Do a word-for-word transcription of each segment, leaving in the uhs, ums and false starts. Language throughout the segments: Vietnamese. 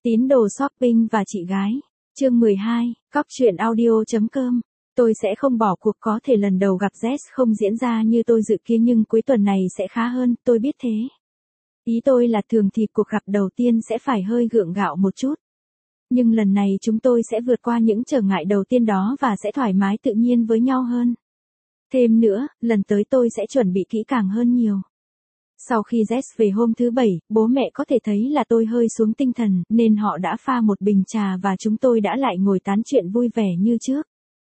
Tín đồ shopping và chị gái. Chương mười hai, cóc truyện audio chấm com. Tôi sẽ không bỏ cuộc, có thể lần đầu gặp Jess không diễn ra như tôi dự kiến nhưng cuối tuần này sẽ khá hơn, tôi biết thế. Ý tôi là thường thì cuộc gặp đầu tiên sẽ phải hơi gượng gạo một chút. Nhưng lần này chúng tôi sẽ vượt qua những trở ngại đầu tiên đó và sẽ thoải mái tự nhiên với nhau hơn. Thêm nữa, lần tới tôi sẽ chuẩn bị kỹ càng hơn nhiều. Sau khi Jess về hôm thứ bảy, bố mẹ có thể thấy là tôi hơi xuống tinh thần, nên họ đã pha một bình trà và chúng tôi đã lại ngồi tán chuyện vui vẻ như trước.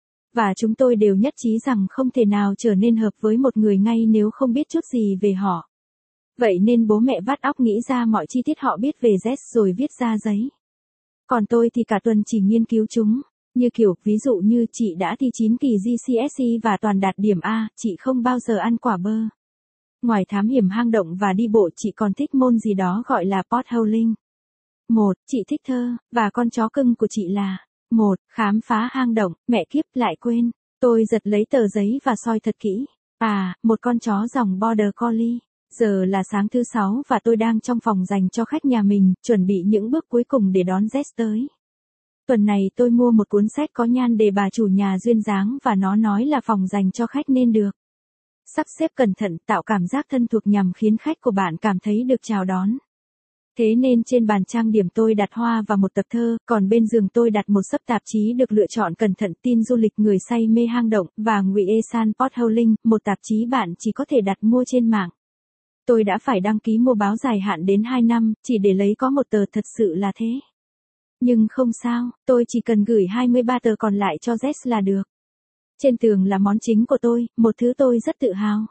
Và chúng tôi đều nhất trí rằng không thể nào trở nên hợp với một người ngay nếu không biết chút gì về họ. Vậy nên bố mẹ vắt óc nghĩ ra mọi chi tiết họ biết về Jess rồi viết ra giấy. Còn tôi thì cả tuần chỉ nghiên cứu chúng. Như kiểu, ví dụ như chị đã thi chín kỳ giê xê ét e và toàn đạt điểm A, chị không bao giờ ăn quả bơ. Ngoài thám hiểm hang động và đi bộ, chị còn thích môn gì đó gọi là potholing. Một, chị thích thơ, và con chó cưng của chị là một, khám phá hang động, mẹ kiếp, lại quên. Tôi giật lấy tờ giấy và soi thật kỹ. À, một con chó dòng Border Collie. Giờ là sáng thứ sáu và tôi đang trong phòng dành cho khách nhà mình, chuẩn bị những bước cuối cùng để đón Jess tới. Tuần này tôi mua một cuốn sách có nhan đề bà chủ nhà duyên dáng và nó nói là phòng dành cho khách nên được sắp xếp cẩn thận, tạo cảm giác thân thuộc nhằm khiến khách của bạn cảm thấy được chào đón. Thế nên trên bàn trang điểm tôi đặt hoa và một tập thơ, còn bên giường tôi đặt một xấp tạp chí được lựa chọn cẩn thận, tin du lịch người say mê hang động, và Ngụy San Potholing, một tạp chí bạn chỉ có thể đặt mua trên mạng. Tôi đã phải đăng ký mua báo dài hạn đến hai năm, chỉ để lấy có một tờ, thật sự là thế. Nhưng không sao, tôi chỉ cần gửi hai mươi ba tờ còn lại cho Jess là được. Trên tường là món chính của tôi, một thứ tôi rất tự hào.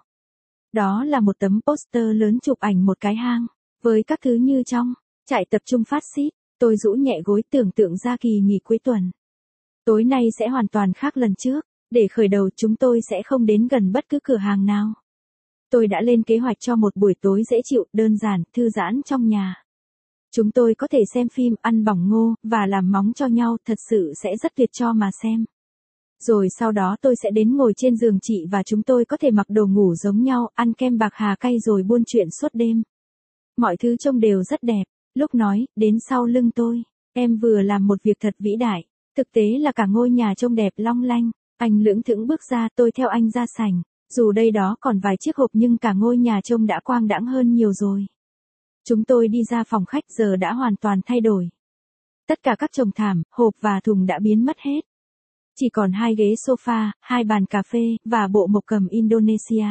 Đó là một tấm poster lớn chụp ảnh một cái hang, với các thứ như trong trại tập trung phát xít. Tôi rũ nhẹ gối tưởng tượng ra kỳ nghỉ cuối tuần. Tối nay sẽ hoàn toàn khác lần trước. Để khởi đầu chúng tôi sẽ không đến gần bất cứ cửa hàng nào. Tôi đã lên kế hoạch cho một buổi tối dễ chịu, đơn giản, thư giãn trong nhà. Chúng tôi có thể xem phim, ăn bỏng ngô, và làm móng cho nhau, thật sự sẽ rất tuyệt cho mà xem. Rồi sau đó tôi sẽ đến ngồi trên giường chị và chúng tôi có thể mặc đồ ngủ giống nhau, ăn kem bạc hà cay rồi buôn chuyện suốt đêm. Mọi thứ trông đều rất đẹp. Lúc nói, đến sau lưng tôi, em vừa làm một việc thật vĩ đại. Thực tế là cả ngôi nhà trông đẹp long lanh. Anh lững thững bước ra, tôi theo anh ra sảnh. Dù đây đó còn vài chiếc hộp nhưng cả ngôi nhà trông đã quang đãng hơn nhiều rồi. Chúng tôi đi ra phòng khách, giờ đã hoàn toàn thay đổi. Tất cả các chồng thảm, hộp và thùng đã biến mất hết. Chỉ còn hai ghế sofa, hai bàn cà phê, và bộ mộc cầm Indonesia.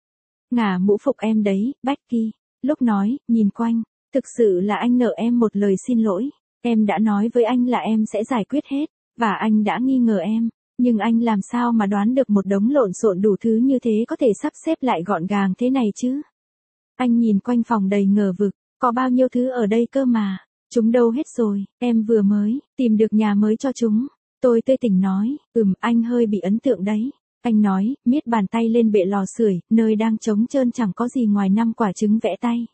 Ngả mũ phục em đấy, Becky. Lúc nói, nhìn quanh. Thực sự là anh nợ em một lời xin lỗi. Em đã nói với anh là em sẽ giải quyết hết. Và anh đã nghi ngờ em. Nhưng anh làm sao mà đoán được một đống lộn xộn đủ thứ như thế có thể sắp xếp lại gọn gàng thế này chứ? Anh nhìn quanh phòng đầy ngờ vực. Có bao nhiêu thứ ở đây cơ mà. Chúng đâu hết rồi, em vừa mới tìm được nhà mới cho chúng. Tôi tươi tỉnh nói, ừm, anh hơi bị ấn tượng đấy. Anh nói, miết bàn tay lên bệ lò sưởi, nơi đang trống trơn chẳng có gì ngoài năm quả trứng vẽ tay.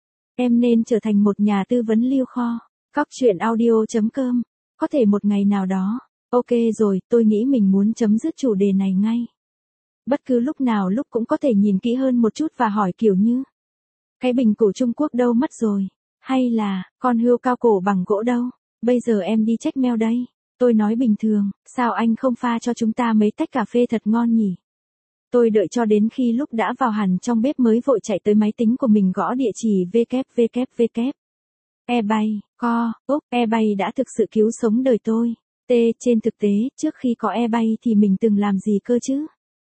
Em nên trở thành một nhà tư vấn lưu kho. Cóc truyện audio chấm com. Có thể một ngày nào đó. Ok rồi, tôi nghĩ mình muốn chấm dứt chủ đề này ngay. Bất cứ lúc nào lúc cũng có thể nhìn kỹ hơn một chút và hỏi kiểu như, cái bình cổ Trung Quốc đâu mất rồi? Hay là, con hươu cao cổ bằng gỗ đâu? Bây giờ em đi check mail đây. Tôi nói bình thường, sao anh không pha cho chúng ta mấy tách cà phê thật ngon nhỉ? Tôi đợi cho đến khi lúc đã vào hẳn trong bếp mới vội chạy tới máy tính của mình gõ địa chỉ www. eBay, co, úc, eBay đã thực sự cứu sống đời tôi. T, trên thực tế, trước khi có eBay thì mình từng làm gì cơ chứ?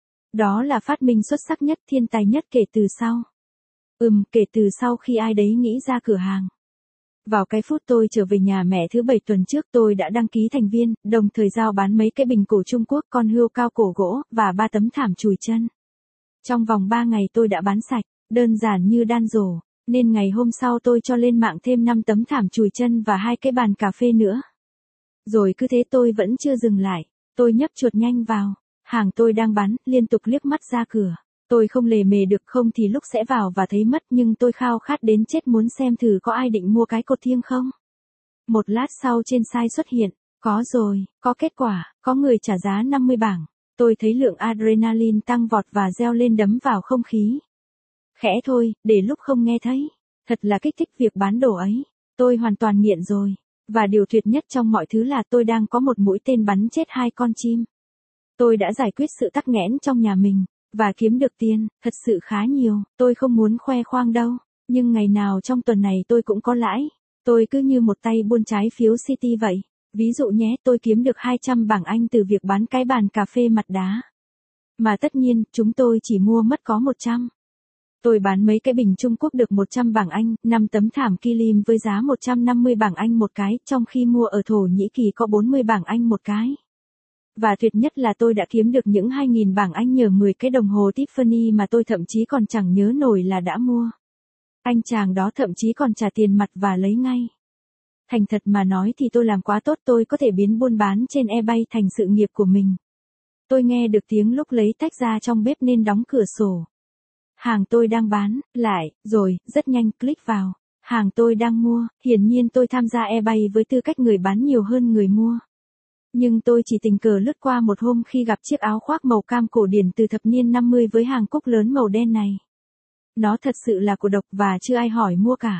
Đó là phát minh xuất sắc nhất, thiên tài nhất kể từ sau. Ừm, kể từ sau khi ai đấy nghĩ ra cửa hàng. Vào cái phút tôi trở về nhà mẹ thứ bảy tuần trước, tôi đã đăng ký thành viên, đồng thời giao bán mấy cái bình cổ Trung Quốc, con hươu cao cổ gỗ, và ba tấm thảm chùi chân. Trong vòng ba ngày tôi đã bán sạch, đơn giản như đan rổ, nên ngày hôm sau tôi cho lên mạng thêm năm tấm thảm chùi chân và hai cái bàn cà phê nữa. Rồi cứ thế tôi vẫn chưa dừng lại, tôi nhấp chuột nhanh vào, hàng tôi đang bán, liên tục liếc mắt ra cửa. Tôi không lề mề được, không thì lúc sẽ vào và thấy mất, nhưng tôi khao khát đến chết muốn xem thử có ai định mua cái cột thiêng không. Một lát sau trên site xuất hiện, có rồi, có kết quả, có người trả giá năm mươi bảng. Tôi thấy lượng adrenaline tăng vọt và reo lên đấm vào không khí. Khẽ thôi, để lúc không nghe thấy. Thật là kích thích việc bán đồ ấy. Tôi hoàn toàn nghiện rồi. Và điều tuyệt nhất trong mọi thứ là tôi đang có một mũi tên bắn chết hai con chim. Tôi đã giải quyết sự tắc nghẽn trong nhà mình, và kiếm được tiền, thật sự khá nhiều, tôi không muốn khoe khoang đâu, nhưng ngày nào trong tuần này tôi cũng có lãi. Tôi cứ như một tay buôn trái phiếu City vậy. Ví dụ nhé, tôi kiếm được hai trăm bảng Anh từ việc bán cái bàn cà phê mặt đá. Mà tất nhiên, chúng tôi chỉ mua mất có một trăm. Tôi bán mấy cái bình Trung Quốc được một trăm bảng Anh, năm tấm thảm Kilim với giá một trăm năm mươi bảng Anh một cái, trong khi mua ở Thổ Nhĩ Kỳ có bốn mươi bảng Anh một cái. Và tuyệt nhất là tôi đã kiếm được những hai nghìn bảng Anh nhờ mười cái đồng hồ Tiffany mà tôi thậm chí còn chẳng nhớ nổi là đã mua. Anh chàng đó thậm chí còn trả tiền mặt và lấy ngay. Thành thật mà nói thì tôi làm quá tốt, tôi có thể biến buôn bán trên eBay thành sự nghiệp của mình. Tôi nghe được tiếng lúc lấy tách ra trong bếp nên đóng cửa sổ. Hàng tôi đang bán, lại, rồi, rất nhanh, click vào. Hàng tôi đang mua, hiển nhiên tôi tham gia eBay với tư cách người bán nhiều hơn người mua. Nhưng tôi chỉ tình cờ lướt qua một hôm khi gặp chiếc áo khoác màu cam cổ điển từ thập niên năm mươi với hàng cúc lớn màu đen này. Nó thật sự là của độc và chưa ai hỏi mua cả.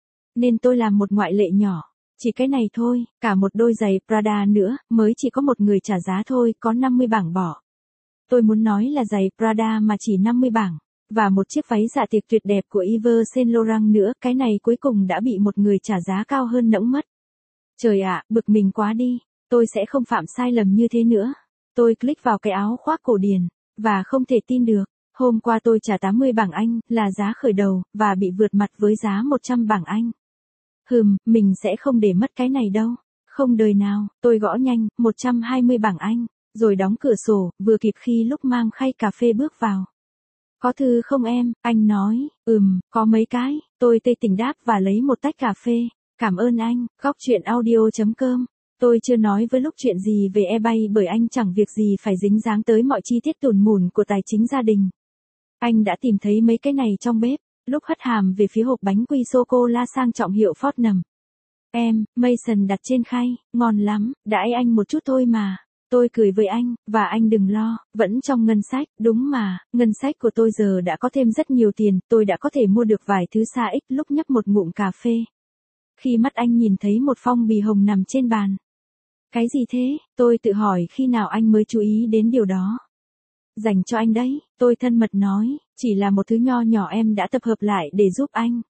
Nên tôi làm một ngoại lệ nhỏ. Chỉ cái này thôi, cả một đôi giày Prada nữa, mới chỉ có một người trả giá thôi, có năm mươi bảng bỏ. Tôi muốn nói là giày Prada mà chỉ năm mươi bảng. Và một chiếc váy dạ tiệc tuyệt đẹp của Yves Saint Laurent nữa, cái này cuối cùng đã bị một người trả giá cao hơn nẫng mất. Trời ạ, bực mình quá đi, tôi sẽ không phạm sai lầm như thế nữa. Tôi click vào cái áo khoác cổ điển, và không thể tin được. Hôm qua tôi trả tám mươi bảng Anh, là giá khởi đầu, và bị vượt mặt với giá một trăm bảng Anh. Hừm, mình sẽ không để mất cái này đâu. Không đời nào, tôi gõ nhanh, một trăm hai mươi bảng Anh, rồi đóng cửa sổ, vừa kịp khi lúc mang khay cà phê bước vào. Có thư không em, anh nói, ừm, có mấy cái, tôi tê tỉnh đáp và lấy một tách cà phê. Cảm ơn anh, góc chuyện audio chấm com. Tôi chưa nói với lúc chuyện gì về eBay bởi anh chẳng việc gì phải dính dáng tới mọi chi tiết tủn mủn của tài chính gia đình. Anh đã tìm thấy mấy cái này trong bếp, lúc hất hàm về phía hộp bánh quy sô-cô-la sang trọng hiệu Fortnum. Em, Mason đặt trên khay, ngon lắm, đãi anh một chút thôi mà. Tôi cười với anh, và anh đừng lo, vẫn trong ngân sách, đúng mà, ngân sách của tôi giờ đã có thêm rất nhiều tiền, tôi đã có thể mua được vài thứ xa ích lúc nhấp một ngụm cà phê. Khi mắt anh nhìn thấy một phong bì hồng nằm trên bàn. Cái gì thế, tôi tự hỏi khi nào anh mới chú ý đến điều đó. Dành cho anh đấy, tôi thân mật nói, chỉ là một thứ nho nhỏ em đã tập hợp lại để giúp anh.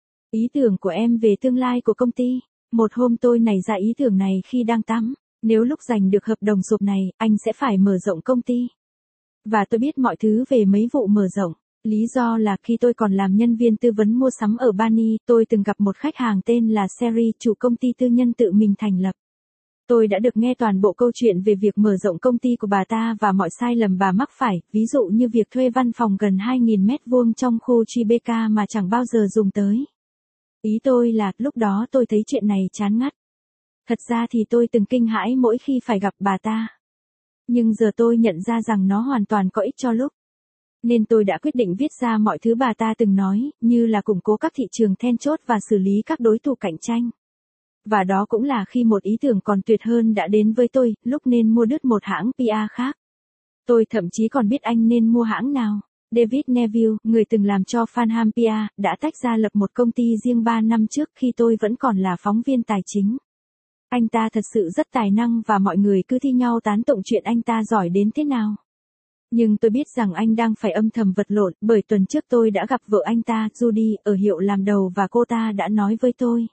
Ý tưởng của em về tương lai của công ty. Một hôm tôi nảy ra ý tưởng này khi đang tắm. Nếu lúc giành được hợp đồng sộp này, anh sẽ phải mở rộng công ty. Và tôi biết mọi thứ về mấy vụ mở rộng. Lý do là khi tôi còn làm nhân viên tư vấn mua sắm ở Bani, tôi từng gặp một khách hàng tên là Seri, chủ công ty tư nhân tự mình thành lập. Tôi đã được nghe toàn bộ câu chuyện về việc mở rộng công ty của bà ta và mọi sai lầm bà mắc phải, ví dụ như việc thuê văn phòng gần hai nghìn mét vuông trong khu Tribeca mà chẳng bao giờ dùng tới. Ý tôi là, lúc đó tôi thấy chuyện này chán ngắt. Thật ra thì tôi từng kinh hãi mỗi khi phải gặp bà ta. Nhưng giờ tôi nhận ra rằng nó hoàn toàn có ích cho lúc. Nên tôi đã quyết định viết ra mọi thứ bà ta từng nói, như là củng cố các thị trường then chốt và xử lý các đối thủ cạnh tranh. Và đó cũng là khi một ý tưởng còn tuyệt hơn đã đến với tôi, lúc nên mua đứt một hãng pê e khác. Tôi thậm chí còn biết anh nên mua hãng nào. David Neville, người từng làm cho Farnham pê e, đã tách ra lập một công ty riêng ba năm trước khi tôi vẫn còn là phóng viên tài chính. Anh ta thật sự rất tài năng và mọi người cứ thi nhau tán tụng chuyện anh ta giỏi đến thế nào. Nhưng tôi biết rằng anh đang phải âm thầm vật lộn, bởi tuần trước tôi đã gặp vợ anh ta, Judy, ở hiệu làm đầu và cô ta đã nói với tôi.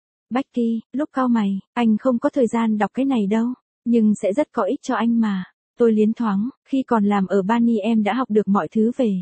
Becky, lúc cau mày, anh không có thời gian đọc cái này đâu, nhưng sẽ rất có ích cho anh mà. Tôi liến thoáng, khi còn làm ở Bani em đã học được mọi thứ về.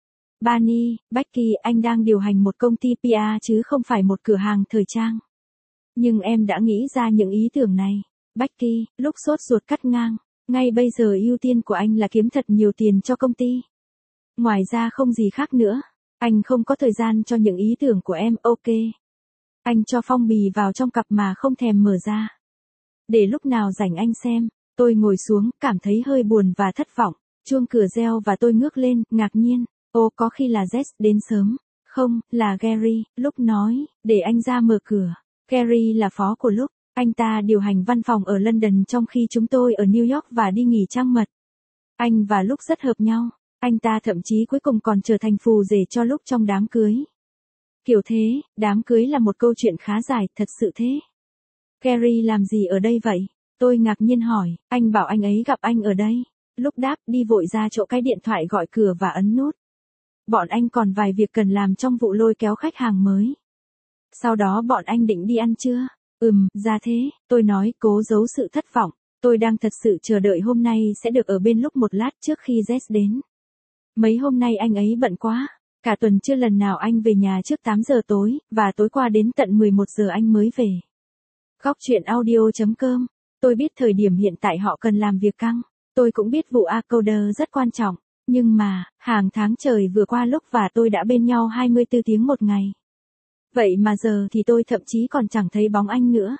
Bani, Becky, anh đang điều hành một công ty pê e chứ không phải một cửa hàng thời trang. Nhưng em đã nghĩ ra những ý tưởng này. Becky, lúc sốt ruột cắt ngang. Ngay bây giờ ưu tiên của anh là kiếm thật nhiều tiền cho công ty. Ngoài ra không gì khác nữa. Anh không có thời gian cho những ý tưởng của em, ok. Anh cho phong bì vào trong cặp mà không thèm mở ra. Để lúc nào rảnh anh xem. Tôi ngồi xuống, cảm thấy hơi buồn và thất vọng. Chuông cửa reo và tôi ngước lên, ngạc nhiên. Ô, có khi là Jess đến sớm. Không, là Gary, lúc nói, để anh ra mở cửa. Gary là phó của lúc. Anh ta điều hành văn phòng ở London trong khi chúng tôi ở New York và đi nghỉ trăng mật. Anh và lúc rất hợp nhau. Anh ta thậm chí cuối cùng còn trở thành phù rể cho lúc trong đám cưới. Kiểu thế, đám cưới là một câu chuyện khá dài, thật sự thế. Gary làm gì ở đây vậy? Tôi ngạc nhiên hỏi, anh bảo anh ấy gặp anh ở đây. Lúc đáp đi vội ra chỗ cái điện thoại gọi cửa và ấn nút. Bọn anh còn vài việc cần làm trong vụ lôi kéo khách hàng mới. Sau đó bọn anh định đi ăn trưa. Ừm, ra thế, tôi nói cố giấu sự thất vọng. Tôi đang thật sự chờ đợi hôm nay sẽ được ở bên lúc một lát trước khi Jess đến. Mấy hôm nay anh ấy bận quá. Cả tuần chưa lần nào anh về nhà trước tám giờ tối, và tối qua đến tận mười một giờ anh mới về. Góc chuyện audio chấm com. Tôi biết thời điểm hiện tại họ cần làm việc căng. Tôi cũng biết vụ Acoder rất quan trọng. Nhưng mà, hàng tháng trời vừa qua lúc và tôi đã bên nhau hai mươi tư tiếng một ngày. Vậy mà giờ thì tôi thậm chí còn chẳng thấy bóng anh nữa.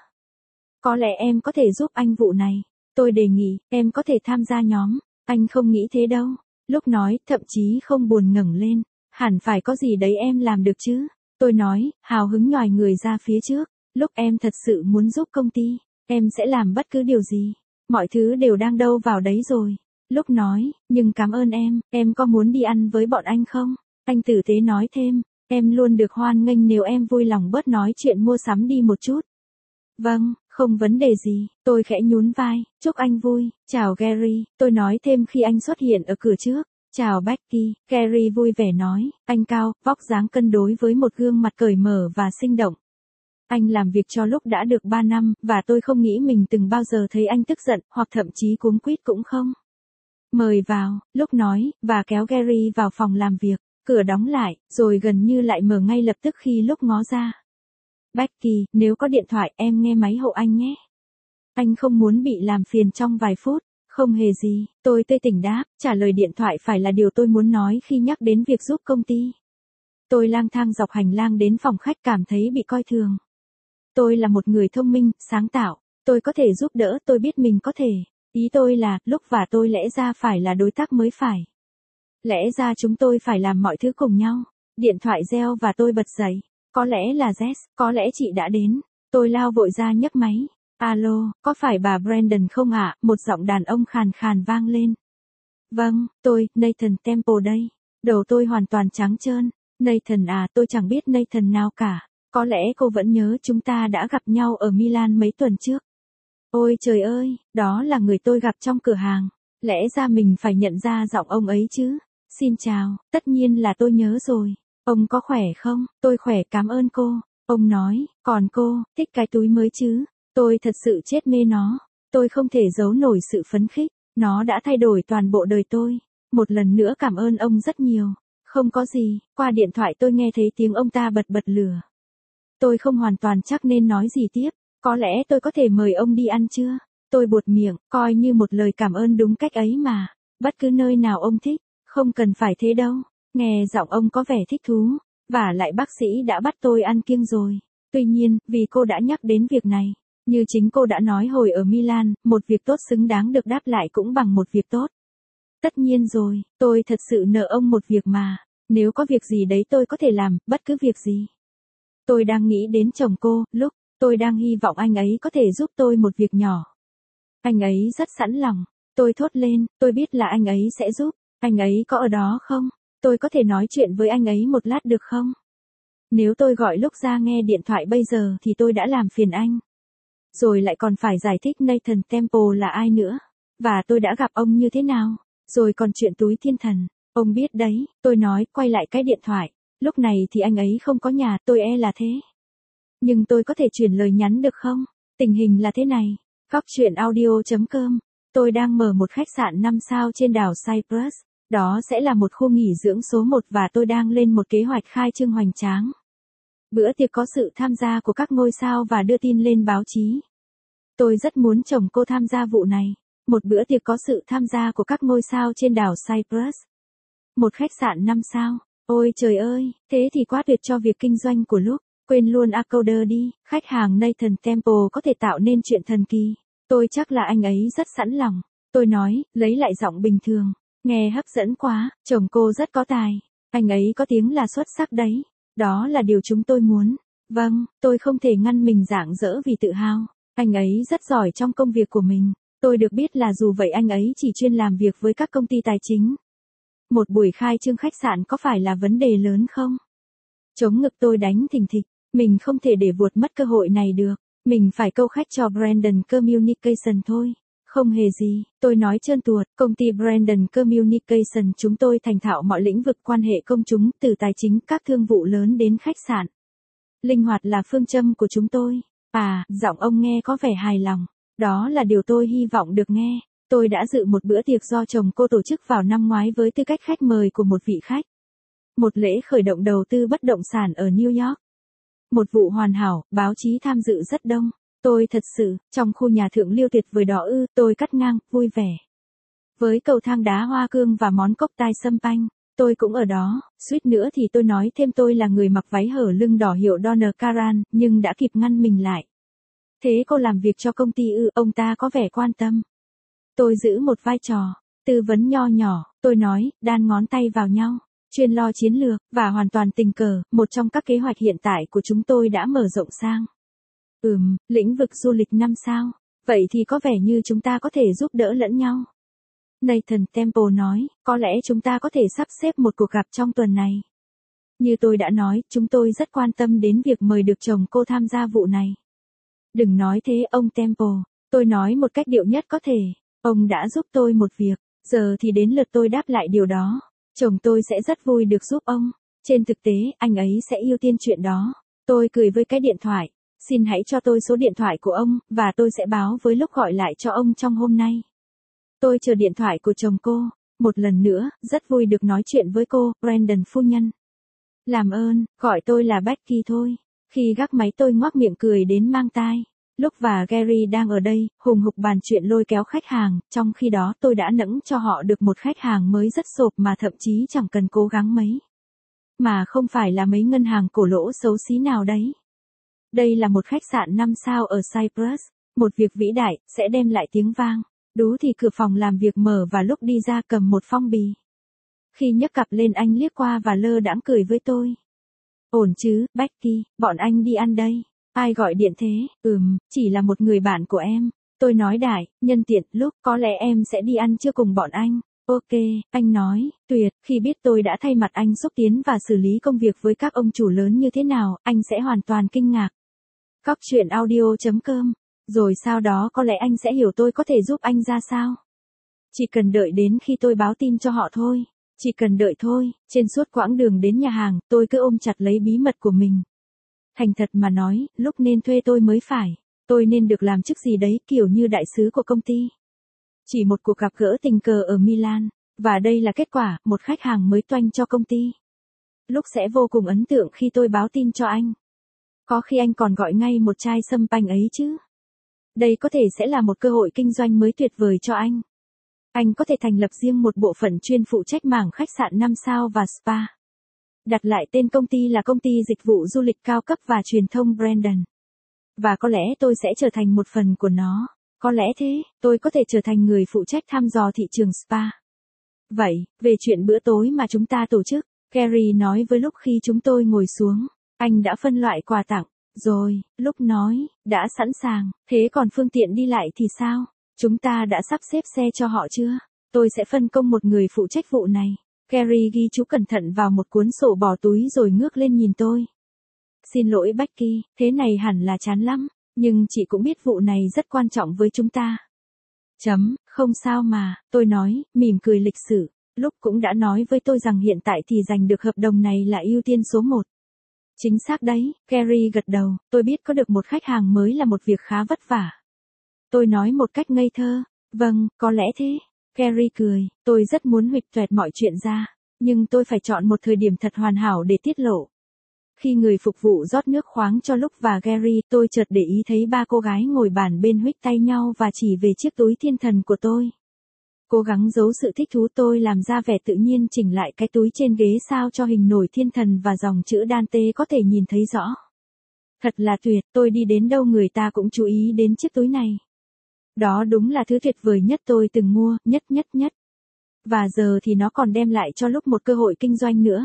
Có lẽ em có thể giúp anh vụ này. Tôi đề nghị, em có thể tham gia nhóm. Anh không nghĩ thế đâu. Lúc nói, thậm chí không buồn ngẩng lên. Hẳn phải có gì đấy em làm được chứ. Tôi nói, hào hứng nhòi người ra phía trước. Lúc em thật sự muốn giúp công ty, em sẽ làm bất cứ điều gì. Mọi thứ đều đang đâu vào đấy rồi. Lúc nói, nhưng cảm ơn em, em có muốn đi ăn với bọn anh không? Anh tử tế nói thêm, em luôn được hoan nghênh nếu em vui lòng bớt nói chuyện mua sắm đi một chút. Vâng, không vấn đề gì, tôi khẽ nhún vai, chúc anh vui, chào Gary, tôi nói thêm khi anh xuất hiện ở cửa trước. Chào Becky, Gary vui vẻ nói, anh cao, vóc dáng cân đối với một gương mặt cởi mở và sinh động. Anh làm việc cho lúc đã được ba năm, và tôi không nghĩ mình từng bao giờ thấy anh tức giận, hoặc thậm chí cuống quýt cũng không. Mời vào, lúc nói, và kéo Gary vào phòng làm việc, cửa đóng lại, rồi gần như lại mở ngay lập tức khi lúc ngó ra. Becky, nếu có điện thoại em nghe máy hộ anh nhé. Anh không muốn bị làm phiền trong vài phút. Không hề gì, tôi tươi tỉnh đáp, trả lời điện thoại phải là điều tôi muốn nói khi nhắc đến việc giúp công ty. Tôi lang thang dọc hành lang đến phòng khách cảm thấy bị coi thường. Tôi là một người thông minh, sáng tạo, tôi có thể giúp đỡ, tôi biết mình có thể. Ý tôi là, lúc và tôi lẽ ra phải là đối tác mới phải. Lẽ ra chúng tôi phải làm mọi thứ cùng nhau. Điện thoại reo và tôi bật dậy. Có lẽ là Jess, có lẽ chị đã đến. Tôi lao vội ra nhấc máy. Alo, có phải bà Brandon không ạ? Một giọng đàn ông khàn khàn vang lên. Vâng, tôi, Nathan Temple đây. Đầu tôi hoàn toàn trắng trơn. Nathan à, tôi chẳng biết Nathan nào cả. Có lẽ cô vẫn nhớ chúng ta đã gặp nhau ở Milan mấy tuần trước. Ôi trời ơi, đó là người tôi gặp trong cửa hàng. Lẽ ra mình phải nhận ra giọng ông ấy chứ. Xin chào, tất nhiên là tôi nhớ rồi. Ông có khỏe không? Tôi khỏe, cảm ơn cô. Ông nói, còn cô, thích cái túi mới chứ? Tôi thật sự chết mê nó. Tôi không thể giấu nổi sự phấn khích. Nó đã thay đổi toàn bộ đời tôi. Một lần nữa cảm ơn ông rất nhiều. Không có gì, qua điện thoại tôi nghe thấy tiếng ông ta bật bật lửa. Tôi không hoàn toàn chắc nên nói gì tiếp. Có lẽ tôi có thể mời ông đi ăn trưa. Tôi buột miệng, coi như một lời cảm ơn đúng cách ấy mà. Bất cứ nơi nào ông thích, không cần phải thế đâu. Nghe giọng ông có vẻ thích thú. Và lại bác sĩ đã bắt tôi ăn kiêng rồi. Tuy nhiên, vì cô đã nhắc đến việc này. Như chính cô đã nói hồi ở Milan, một việc tốt xứng đáng được đáp lại cũng bằng một việc tốt. Tất nhiên rồi, tôi thật sự nợ ông một việc mà. Nếu có việc gì đấy tôi có thể làm, bất cứ việc gì. Tôi đang nghĩ đến chồng cô, lúc tôi đang hy vọng anh ấy có thể giúp tôi một việc nhỏ. Anh ấy rất sẵn lòng. Tôi thốt lên, tôi biết là anh ấy sẽ giúp. Anh ấy có ở đó không? Tôi có thể nói chuyện với anh ấy một lát được không? Nếu tôi gọi lúc ra nghe điện thoại bây giờ thì tôi đã làm phiền anh. Rồi lại còn phải giải thích Nathan Temple là ai nữa. Và tôi đã gặp ông như thế nào. Rồi còn chuyện túi thiên thần. Ông biết đấy, tôi nói, quay lại cái điện thoại. Lúc này thì anh ấy không có nhà, tôi e là thế. Nhưng tôi có thể chuyển lời nhắn được không? Tình hình là thế này. Góc chuyện audio chấm com. Tôi đang mở một khách sạn năm sao trên đảo Cyprus. Đó sẽ là một khu nghỉ dưỡng số một và tôi đang lên một kế hoạch khai trương hoành tráng. Bữa tiệc có sự tham gia của các ngôi sao và đưa tin lên báo chí. Tôi rất muốn chồng cô tham gia vụ này. Một bữa tiệc có sự tham gia của các ngôi sao trên đảo Cyprus. Một khách sạn năm sao. Ôi trời ơi, thế thì quá tuyệt cho việc kinh doanh của lúc. Quên luôn Acoder đi, khách hàng Nathan Temple có thể tạo nên chuyện thần kỳ. Tôi chắc là anh ấy rất sẵn lòng. Tôi nói, lấy lại giọng bình thường. Nghe hấp dẫn quá, chồng cô rất có tài. Anh ấy có tiếng là xuất sắc đấy. Đó là điều chúng tôi muốn. Vâng, tôi không thể ngăn mình rạng rỡ vì tự hào. Anh ấy rất giỏi trong công việc của mình. Tôi được biết là dù vậy anh ấy chỉ chuyên làm việc với các công ty tài chính. Một buổi khai trương khách sạn có phải là vấn đề lớn không? Chống ngực tôi đánh thình thịch. Mình không thể để vuột mất cơ hội này được. Mình phải câu khách cho Brandon Communication thôi. Không hề gì, tôi nói trơn tuột, công ty Brandon Communication chúng tôi thành thạo mọi lĩnh vực quan hệ công chúng, từ tài chính các thương vụ lớn đến khách sạn. Linh hoạt là phương châm của chúng tôi. À, giọng ông nghe có vẻ hài lòng. Đó là điều tôi hy vọng được nghe. Tôi đã dự một bữa tiệc do chồng cô tổ chức vào năm ngoái với tư cách khách mời của một vị khách. Một lễ khởi động đầu tư bất động sản ở New York. Một vụ hoàn hảo, báo chí tham dự rất đông. Tôi thật sự, trong khu nhà thượng lưu tuyệt vời đó ư, tôi cắt ngang, vui vẻ. Với cầu thang đá hoa cương và món cốc tai sâm panh, tôi cũng ở đó, suýt nữa thì tôi nói thêm tôi là người mặc váy hở lưng đỏ hiệu Donna Karan, nhưng đã kịp ngăn mình lại. Thế cô làm việc cho công ty ư, ông ta có vẻ quan tâm. Tôi giữ một vai trò, tư vấn nho nhỏ, tôi nói, đan ngón tay vào nhau, chuyên lo chiến lược, và hoàn toàn tình cờ, một trong các kế hoạch hiện tại của chúng tôi đã mở rộng sang. Ừm, lĩnh vực du lịch năm sao, vậy thì có vẻ như chúng ta có thể giúp đỡ lẫn nhau. Nathan Temple nói, có lẽ chúng ta có thể sắp xếp một cuộc gặp trong tuần này. Như tôi đã nói, chúng tôi rất quan tâm đến việc mời được chồng cô tham gia vụ này. Đừng nói thế ông Temple, tôi nói một cách điệu nhất có thể, ông đã giúp tôi một việc, giờ thì đến lượt tôi đáp lại điều đó. Chồng tôi sẽ rất vui được giúp ông, trên thực tế, anh ấy sẽ ưu tiên chuyện đó. Tôi cười với cái điện thoại, xin hãy cho tôi số điện thoại của ông, và tôi sẽ báo với lúc gọi lại cho ông trong hôm nay. Tôi chờ điện thoại của chồng cô, một lần nữa, rất vui được nói chuyện với cô, Brandon phu nhân. Làm ơn, gọi tôi là Becky thôi. Khi gác máy tôi ngoác miệng cười đến mang tai. Lúc và Gary đang ở đây, hùng hục bàn chuyện lôi kéo khách hàng, trong khi đó tôi đã nẫng cho họ được một khách hàng mới rất sộp mà thậm chí chẳng cần cố gắng mấy. Mà không phải là mấy ngân hàng cổ lỗ xấu xí nào đấy. Đây là một khách sạn năm sao ở Cyprus, một việc vĩ đại, sẽ đem lại tiếng vang. Đú thì cửa phòng làm việc mở và lúc đi ra cầm một phong bì. Khi nhấc cặp lên anh liếc qua và lơ đãng cười với tôi. Ổn chứ, Becky, bọn anh đi ăn đây. Ai gọi điện thế? Ừm, chỉ là một người bạn của em. Tôi nói đại, nhân tiện, lúc có lẽ em sẽ đi ăn trưa cùng bọn anh. Ok, anh nói, tuyệt, khi biết tôi đã thay mặt anh xúc tiến và xử lý công việc với các ông chủ lớn như thế nào, anh sẽ hoàn toàn kinh ngạc. Cóc truyện audio chấm com. Rồi sau đó có lẽ anh sẽ hiểu tôi có thể giúp anh ra sao. Chỉ cần đợi đến khi tôi báo tin cho họ thôi. Chỉ cần đợi thôi, trên suốt quãng đường đến nhà hàng, tôi cứ ôm chặt lấy bí mật của mình. Thành thật mà nói, lúc nên thuê tôi mới phải. Tôi nên được làm chức gì đấy kiểu như đại sứ của công ty. Chỉ một cuộc gặp gỡ tình cờ ở Milan. Và đây là kết quả, một khách hàng mới toanh cho công ty. Lúc sẽ vô cùng ấn tượng khi tôi báo tin cho anh. Có khi anh còn gọi ngay một chai sâm panh ấy chứ. Đây có thể sẽ là một cơ hội kinh doanh mới tuyệt vời cho anh. Anh có thể thành lập riêng một bộ phận chuyên phụ trách mảng khách sạn năm sao và spa. Đặt lại tên công ty là công ty dịch vụ du lịch cao cấp và truyền thông Brandon. Và có lẽ tôi sẽ trở thành một phần của nó. Có lẽ thế, tôi có thể trở thành người phụ trách thăm dò thị trường spa. Vậy, về chuyện bữa tối mà chúng ta tổ chức, Gary nói với lúc khi chúng tôi ngồi xuống, anh đã phân loại quà tặng. Rồi, lúc nói, đã sẵn sàng, thế còn phương tiện đi lại thì sao? Chúng ta đã sắp xếp xe cho họ chưa? Tôi sẽ phân công một người phụ trách vụ này. Gary ghi chú cẩn thận vào một cuốn sổ bỏ túi rồi ngước lên nhìn tôi. Xin lỗi Becky, thế này hẳn là chán lắm, nhưng chị cũng biết vụ này rất quan trọng với chúng ta. Chấm, không sao mà, tôi nói, mỉm cười lịch sự. Lúc cũng đã nói với tôi rằng hiện tại thì giành được hợp đồng này là ưu tiên số một. Chính xác đấy, Gary gật đầu, tôi biết có được một khách hàng mới là một việc khá vất vả. Tôi nói một cách ngây thơ, vâng, có lẽ thế. Gary cười, tôi rất muốn huỵch toẹt mọi chuyện ra, nhưng tôi phải chọn một thời điểm thật hoàn hảo để tiết lộ. Khi người phục vụ rót nước khoáng cho Lúc và Gary, tôi chợt để ý thấy ba cô gái ngồi bàn bên huých tay nhau và chỉ về chiếc túi thiên thần của tôi. Cố gắng giấu sự thích thú tôi làm ra vẻ tự nhiên chỉnh lại cái túi trên ghế sao cho hình nổi thiên thần và dòng chữ Dante có thể nhìn thấy rõ. Thật là tuyệt, tôi đi đến đâu người ta cũng chú ý đến chiếc túi này. Đó đúng là thứ tuyệt vời nhất tôi từng mua, nhất nhất nhất. Và giờ thì nó còn đem lại cho Lúc một cơ hội kinh doanh nữa.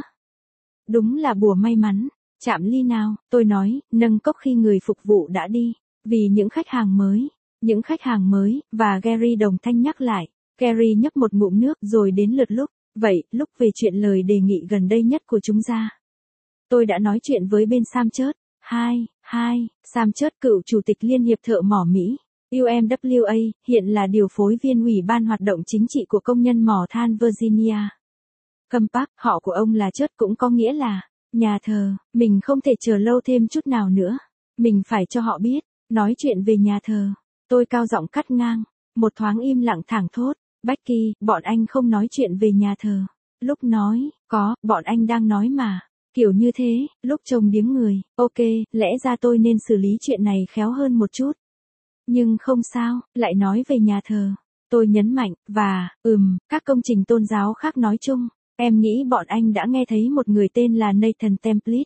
Đúng là bùa may mắn. Chạm ly nào, tôi nói, nâng cốc khi người phục vụ đã đi. Vì những khách hàng mới, những khách hàng mới, và Gary đồng thanh nhắc lại. Gary nhấp một ngụm nước rồi đến lượt Lúc. Vậy, Lúc về chuyện lời đề nghị gần đây nhất của chúng ta. Tôi đã nói chuyện với bên Sam Church. Hai, hai. Sam Church, cựu chủ tịch Liên hiệp thợ mỏ Mỹ, U M W A, hiện là điều phối viên Ủy ban hoạt động chính trị của công nhân mỏ than Virginia. Compact, họ của ông là Church cũng có nghĩa là nhà thờ. Mình không thể chờ lâu thêm chút nào nữa. Mình phải cho họ biết. Nói chuyện về nhà thờ. Tôi cao giọng cắt ngang. Một thoáng im lặng thảng thốt. Becky, bọn anh không nói chuyện về nhà thờ. Lúc nói, có, bọn anh đang nói mà. Kiểu như thế, lúc trông điếng người. Ok, lẽ ra tôi nên xử lý chuyện này khéo hơn một chút. Nhưng không sao, lại nói về nhà thờ. Tôi nhấn mạnh, và, ừm, các công trình tôn giáo khác nói chung. Em nghĩ bọn anh đã nghe thấy một người tên là Nathan Template.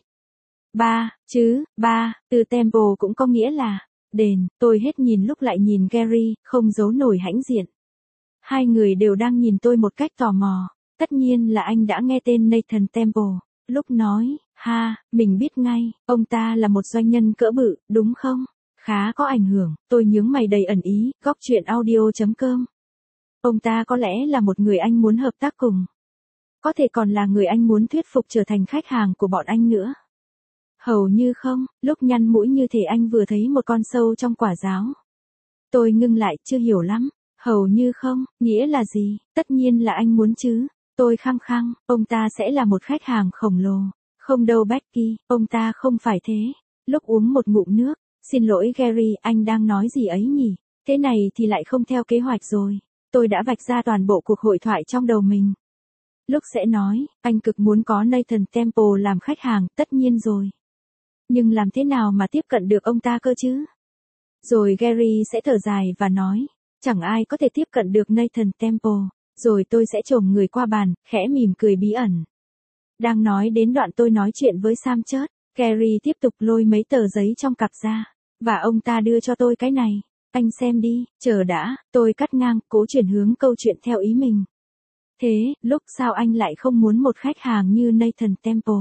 Ba, chứ, ba, từ temple cũng có nghĩa là đền. Tôi hết nhìn lúc lại nhìn Gary, không giấu nổi hãnh diện. Hai người đều đang nhìn tôi một cách tò mò. Tất nhiên là anh đã nghe tên Nathan Temple. Lúc nói, ha, mình biết ngay, ông ta là một doanh nhân cỡ bự, đúng không? Khá có ảnh hưởng. Tôi nhướng mày đầy ẩn ý. Góc chuyện audio chấm com. Ông ta có lẽ là một người anh muốn hợp tác cùng. Có thể còn là người anh muốn thuyết phục trở thành khách hàng của bọn anh nữa. Hầu như không, lúc nhăn mũi như thể anh vừa thấy một con sâu trong quả giáo. Tôi ngưng lại, chưa hiểu lắm. Hầu như không, nghĩa là gì? Tất nhiên là anh muốn chứ. Tôi khăng khăng, ông ta sẽ là một khách hàng khổng lồ. Không đâu Becky, ông ta không phải thế. Lúc uống một ngụm nước, xin lỗi Gary, anh đang nói gì ấy nhỉ? Thế này thì lại không theo kế hoạch rồi. Tôi đã vạch ra toàn bộ cuộc hội thoại trong đầu mình. Lúc sẽ nói, anh cực muốn có Nathan Temple làm khách hàng, tất nhiên rồi. Nhưng làm thế nào mà tiếp cận được ông ta cơ chứ? Rồi Gary sẽ thở dài và nói, chẳng ai có thể tiếp cận được Nathan Temple. Rồi tôi sẽ chồm người qua bàn, khẽ mỉm cười bí ẩn. Đang nói đến đoạn tôi nói chuyện với Sam Church, Gary tiếp tục lôi mấy tờ giấy trong cặp ra. Và ông ta đưa cho tôi cái này. Anh xem đi, chờ đã, tôi cắt ngang, cố chuyển hướng câu chuyện theo ý mình. Thế, lúc sao anh lại không muốn một khách hàng như Nathan Temple?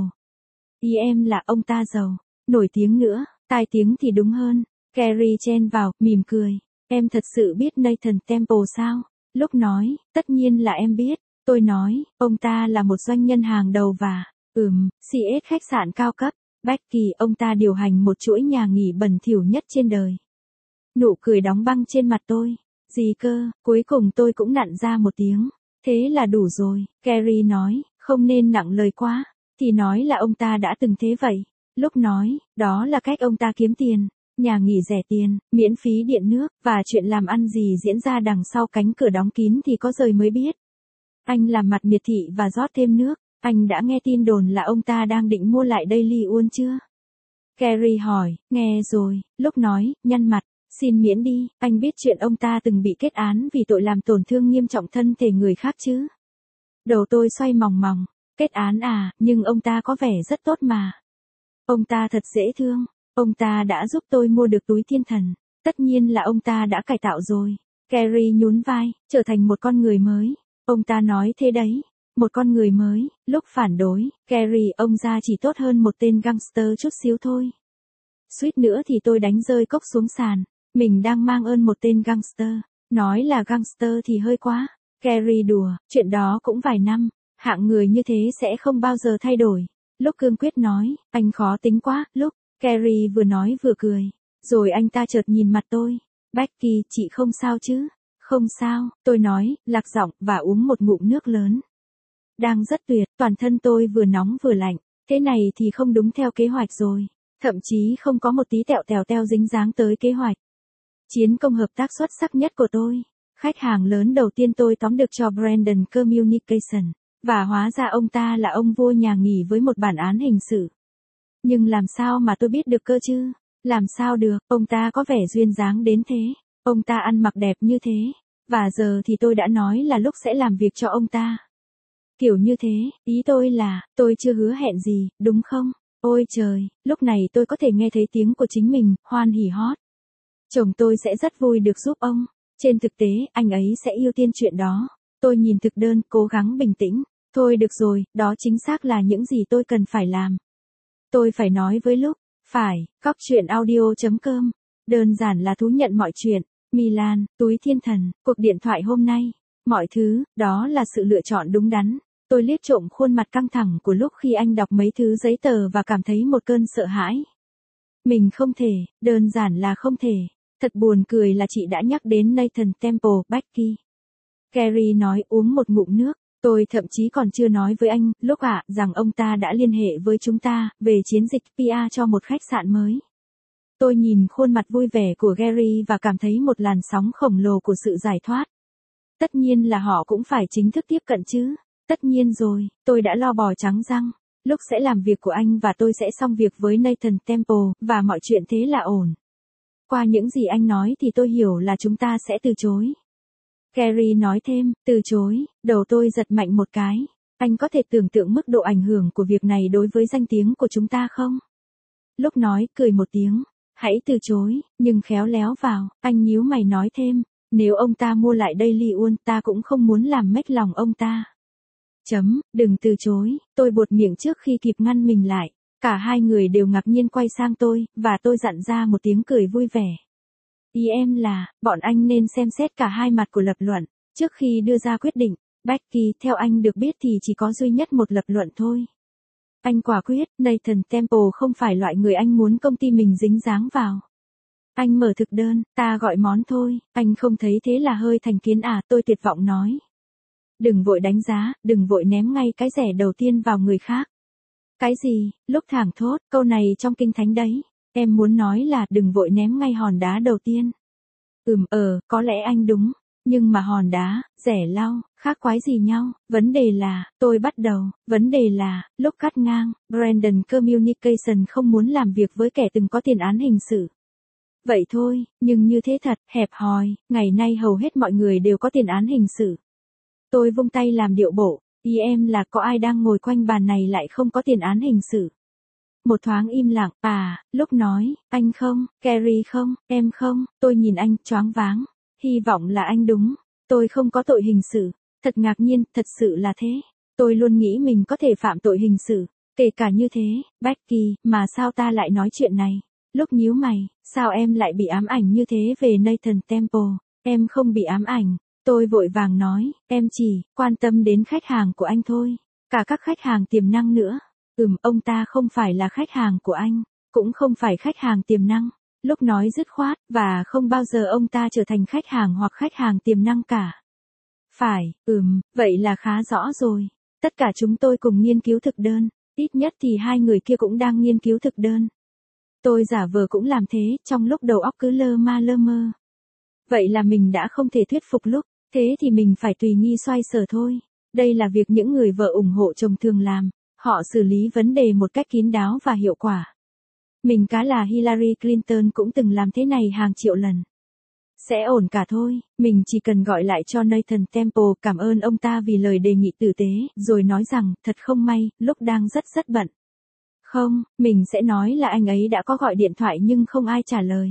Ý em là ông ta giàu, nổi tiếng nữa, tai tiếng thì đúng hơn. Gary chen vào, mỉm cười. Em thật sự biết Nathan Temple sao? Lúc nói, tất nhiên là em biết. Tôi nói, ông ta là một doanh nhân hàng đầu và, ừm, xê ét khách sạn cao cấp. Becky, ông ta điều hành một chuỗi nhà nghỉ bẩn thỉu nhất trên đời. Nụ cười đóng băng trên mặt tôi. Gì cơ, cuối cùng tôi cũng nặn ra một tiếng. Thế là đủ rồi, Gary nói, không nên nặng lời quá. Thì nói là ông ta đã từng thế vậy. Lúc nói, đó là cách ông ta kiếm tiền. Nhà nghỉ rẻ tiền, miễn phí điện nước, và chuyện làm ăn gì diễn ra đằng sau cánh cửa đóng kín thì có rời mới biết. Anh làm mặt miệt thị và rót thêm nước. Anh đã nghe tin đồn là ông ta đang định mua lại Daily One chưa? Gary hỏi, nghe rồi, lúc nói, nhăn mặt, xin miễn đi, anh biết chuyện ông ta từng bị kết án vì tội làm tổn thương nghiêm trọng thân thể người khác chứ? Đầu tôi xoay mòng mòng, kết án à, nhưng ông ta có vẻ rất tốt mà. Ông ta thật dễ thương, ông ta đã giúp tôi mua được túi thiên thần, tất nhiên là ông ta đã cải tạo rồi. Gary nhún vai, trở thành một con người mới, ông ta nói thế đấy. Một con người mới, lúc phản đối, Gary ông ra chỉ tốt hơn một tên gangster chút xíu thôi. Suýt nữa thì tôi đánh rơi cốc xuống sàn, mình đang mang ơn một tên gangster, nói là gangster thì hơi quá. Gary đùa, chuyện đó cũng vài năm, hạng người như thế sẽ không bao giờ thay đổi. Lúc cương quyết nói, anh khó tính quá, lúc, Gary vừa nói vừa cười, rồi anh ta chợt nhìn mặt tôi. Becky, chị không sao chứ? Không sao, tôi nói, lạc giọng và uống một ngụm nước lớn. Đang rất tuyệt, toàn thân tôi vừa nóng vừa lạnh, thế này thì không đúng theo kế hoạch rồi, thậm chí không có một tí tẹo tèo teo dính dáng tới kế hoạch. Chiến công hợp tác xuất sắc nhất của tôi, khách hàng lớn đầu tiên tôi tóm được cho Brandon Communication, và hóa ra ông ta là ông vua nhà nghỉ với một bản án hình sự. Nhưng làm sao mà tôi biết được cơ chứ? Làm sao được, ông ta có vẻ duyên dáng đến thế, ông ta ăn mặc đẹp như thế, và giờ thì tôi đã nói là lúc sẽ làm việc cho ông ta. Kiểu như thế, ý tôi là, tôi chưa hứa hẹn gì, đúng không? Ôi trời, lúc này tôi có thể nghe thấy tiếng của chính mình, hoan hỉ hót. Chồng tôi sẽ rất vui được giúp ông. Trên thực tế, anh ấy sẽ ưu tiên chuyện đó. Tôi nhìn thực đơn, cố gắng bình tĩnh. Thôi được rồi, đó chính xác là những gì tôi cần phải làm. Tôi phải nói với lúc, phải, góc chuyện audio chấm com. Đơn giản là thú nhận mọi chuyện. Milan, túi thiên thần, cuộc điện thoại hôm nay. Mọi thứ, đó là sự lựa chọn đúng đắn. Tôi liếc trộm khuôn mặt căng thẳng của lúc khi anh đọc mấy thứ giấy tờ và cảm thấy một cơn sợ hãi. Mình không thể, đơn giản là không thể. Thật buồn cười là chị đã nhắc đến Nathan Temple, Becky. Gary nói uống một ngụm nước. Tôi thậm chí còn chưa nói với anh, lúc ạ, rằng ông ta đã liên hệ với chúng ta, về chiến dịch pê e cho một khách sạn mới. Tôi nhìn khuôn mặt vui vẻ của Gary và cảm thấy một làn sóng khổng lồ của sự giải thoát. Tất nhiên là họ cũng phải chính thức tiếp cận chứ. Tất nhiên rồi, tôi đã lo bò trắng răng. Lúc sẽ làm việc của anh và tôi sẽ xong việc với Nathan Temple, và mọi chuyện thế là ổn. Qua những gì anh nói thì tôi hiểu là chúng ta sẽ từ chối. Gary nói thêm, từ chối, đầu tôi giật mạnh một cái. Anh có thể tưởng tượng mức độ ảnh hưởng của việc này đối với danh tiếng của chúng ta không? Lúc nói, cười một tiếng. Hãy từ chối, nhưng khéo léo vào, anh nhíu mày nói thêm, nếu ông ta mua lại Daily One ta cũng không muốn làm mếch lòng ông ta. Chấm, đừng từ chối, tôi buột miệng trước khi kịp ngăn mình lại. Cả hai người đều ngạc nhiên quay sang tôi, và tôi dặn ra một tiếng cười vui vẻ. Ý em là, bọn anh nên xem xét cả hai mặt của lập luận, trước khi đưa ra quyết định. Becky, theo anh được biết thì chỉ có duy nhất một lập luận thôi. Anh quả quyết, Nathan Temple không phải loại người anh muốn công ty mình dính dáng vào. Anh mở thực đơn, ta gọi món thôi, anh không thấy thế là hơi thành kiến à, tôi tuyệt vọng nói. Đừng vội đánh giá, đừng vội ném ngay cái rẻ đầu tiên vào người khác. Cái gì, lúc thảng thốt, câu này trong kinh thánh đấy. Em muốn nói là đừng vội ném ngay hòn đá đầu tiên. Ừm ờ, có lẽ anh đúng. Nhưng mà hòn đá, rẻ lau, khác quái gì nhau, vấn đề là, tôi bắt đầu, vấn đề là, lúc cắt ngang, Brandon Communication không muốn làm việc với kẻ từng có tiền án hình sự. Vậy thôi, nhưng như thế thật, hẹp hòi, ngày nay hầu hết mọi người đều có tiền án hình sự. Tôi vung tay làm điệu bộ, ý em là có ai đang ngồi quanh bàn này lại không có tiền án hình sự. Một thoáng im lặng, à, lúc nói, anh không, Gary không, em không, tôi nhìn anh, choáng váng. Hy vọng là anh đúng, tôi không có tội hình sự, thật ngạc nhiên, thật sự là thế. Tôi luôn nghĩ mình có thể phạm tội hình sự, kể cả như thế, Becky, mà sao ta lại nói chuyện này? Lúc nhíu mày, sao em lại bị ám ảnh như thế về Nathan Temple? Em không bị ám ảnh, tôi vội vàng nói, em chỉ quan tâm đến khách hàng của anh thôi, cả các khách hàng tiềm năng nữa. Ừm, ông ta không phải là khách hàng của anh, cũng không phải khách hàng tiềm năng. Lúc nói dứt khoát, và không bao giờ ông ta trở thành khách hàng hoặc khách hàng tiềm năng cả. Phải, ừm, vậy là khá rõ rồi. Tất cả chúng tôi cùng nghiên cứu thực đơn, ít nhất thì hai người kia cũng đang nghiên cứu thực đơn. Tôi giả vờ cũng làm thế, trong lúc đầu óc cứ lơ ma lơ mơ. Vậy là mình đã không thể thuyết phục lúc, thế thì mình phải tùy nghi xoay sở thôi. Đây là việc những người vợ ủng hộ chồng thường làm, họ xử lý vấn đề một cách kín đáo và hiệu quả. Mình cá là Hillary Clinton cũng từng làm thế này hàng triệu lần. Sẽ ổn cả thôi, mình chỉ cần gọi lại cho Nathan Temple cảm ơn ông ta vì lời đề nghị tử tế, rồi nói rằng, thật không may, lúc đang rất rất bận. Không, mình sẽ nói là anh ấy đã có gọi điện thoại nhưng không ai trả lời.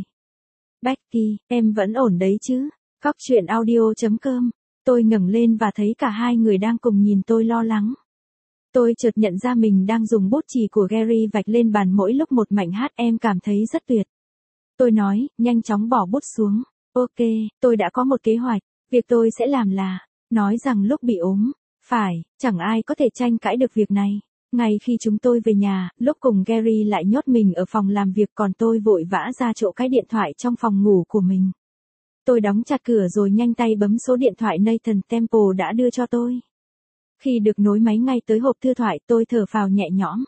Becky, em vẫn ổn đấy chứ? Cóc truyện audio chấm com. Tôi ngẩng lên và thấy cả hai người đang cùng nhìn tôi lo lắng. Tôi chợt nhận ra mình đang dùng bút chì của Gary vạch lên bàn mỗi lúc một mảnh hát em cảm thấy rất tuyệt. Tôi nói, nhanh chóng bỏ bút xuống. Ok, tôi đã có một kế hoạch. Việc tôi sẽ làm là, nói rằng lúc bị ốm, phải, chẳng ai có thể tranh cãi được việc này. Ngay khi chúng tôi về nhà, lúc cùng Gary lại nhốt mình ở phòng làm việc còn tôi vội vã ra chỗ cái điện thoại trong phòng ngủ của mình. Tôi đóng chặt cửa rồi nhanh tay bấm số điện thoại Nathan Temple đã đưa cho tôi. Khi được nối máy ngay tới hộp thư thoại tôi thở phào nhẹ nhõm.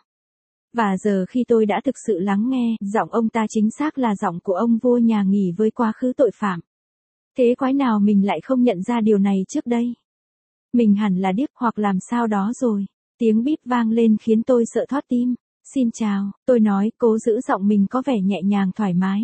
Và giờ khi tôi đã thực sự lắng nghe, giọng ông ta chính xác là giọng của ông vua nhà nghỉ với quá khứ tội phạm. Thế quái nào mình lại không nhận ra điều này trước đây? Mình hẳn là điếc hoặc làm sao đó rồi. Tiếng bíp vang lên khiến tôi sợ thót tim. Xin chào, tôi nói, cố giữ giọng mình có vẻ nhẹ nhàng thoải mái.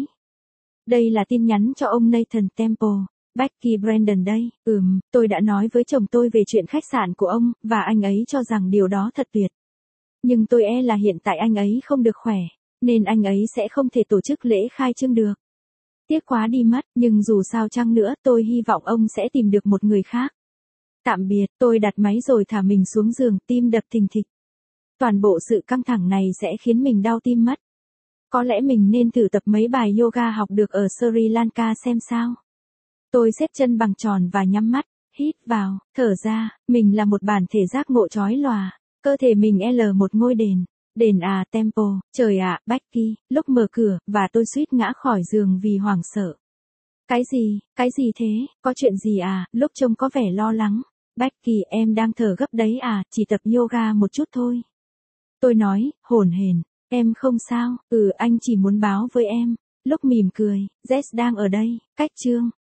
Đây là tin nhắn cho ông Nathan Temple. Becky Brandon đây, ừm, tôi đã nói với chồng tôi về chuyện khách sạn của ông, và anh ấy cho rằng điều đó thật tuyệt. Nhưng tôi e là hiện tại anh ấy không được khỏe, nên anh ấy sẽ không thể tổ chức lễ khai trương được. Tiếc quá đi mất, nhưng dù sao chăng nữa tôi hy vọng ông sẽ tìm được một người khác. Tạm biệt, tôi đặt máy rồi thả mình xuống giường, tim đập thình thịch. Toàn bộ sự căng thẳng này sẽ khiến mình đau tim mất. Có lẽ mình nên thử tập mấy bài yoga học được ở Sri Lanka xem sao. Tôi xếp chân bằng tròn và nhắm mắt, hít vào, thở ra, mình là một bản thể giác ngộ chói lòa, cơ thể mình L một ngôi đền. Đền à, Temple, trời ạ, Becky, lúc mở cửa, và tôi suýt ngã khỏi giường vì hoảng sợ. Cái gì, cái gì thế, có chuyện gì à, lúc trông có vẻ lo lắng. Becky, em đang thở gấp đấy à, chỉ tập yoga một chút thôi. Tôi nói, hổn hển, em không sao, ừ anh chỉ muốn báo với em. Lúc mỉm cười, Jess đang ở đây, cách chương.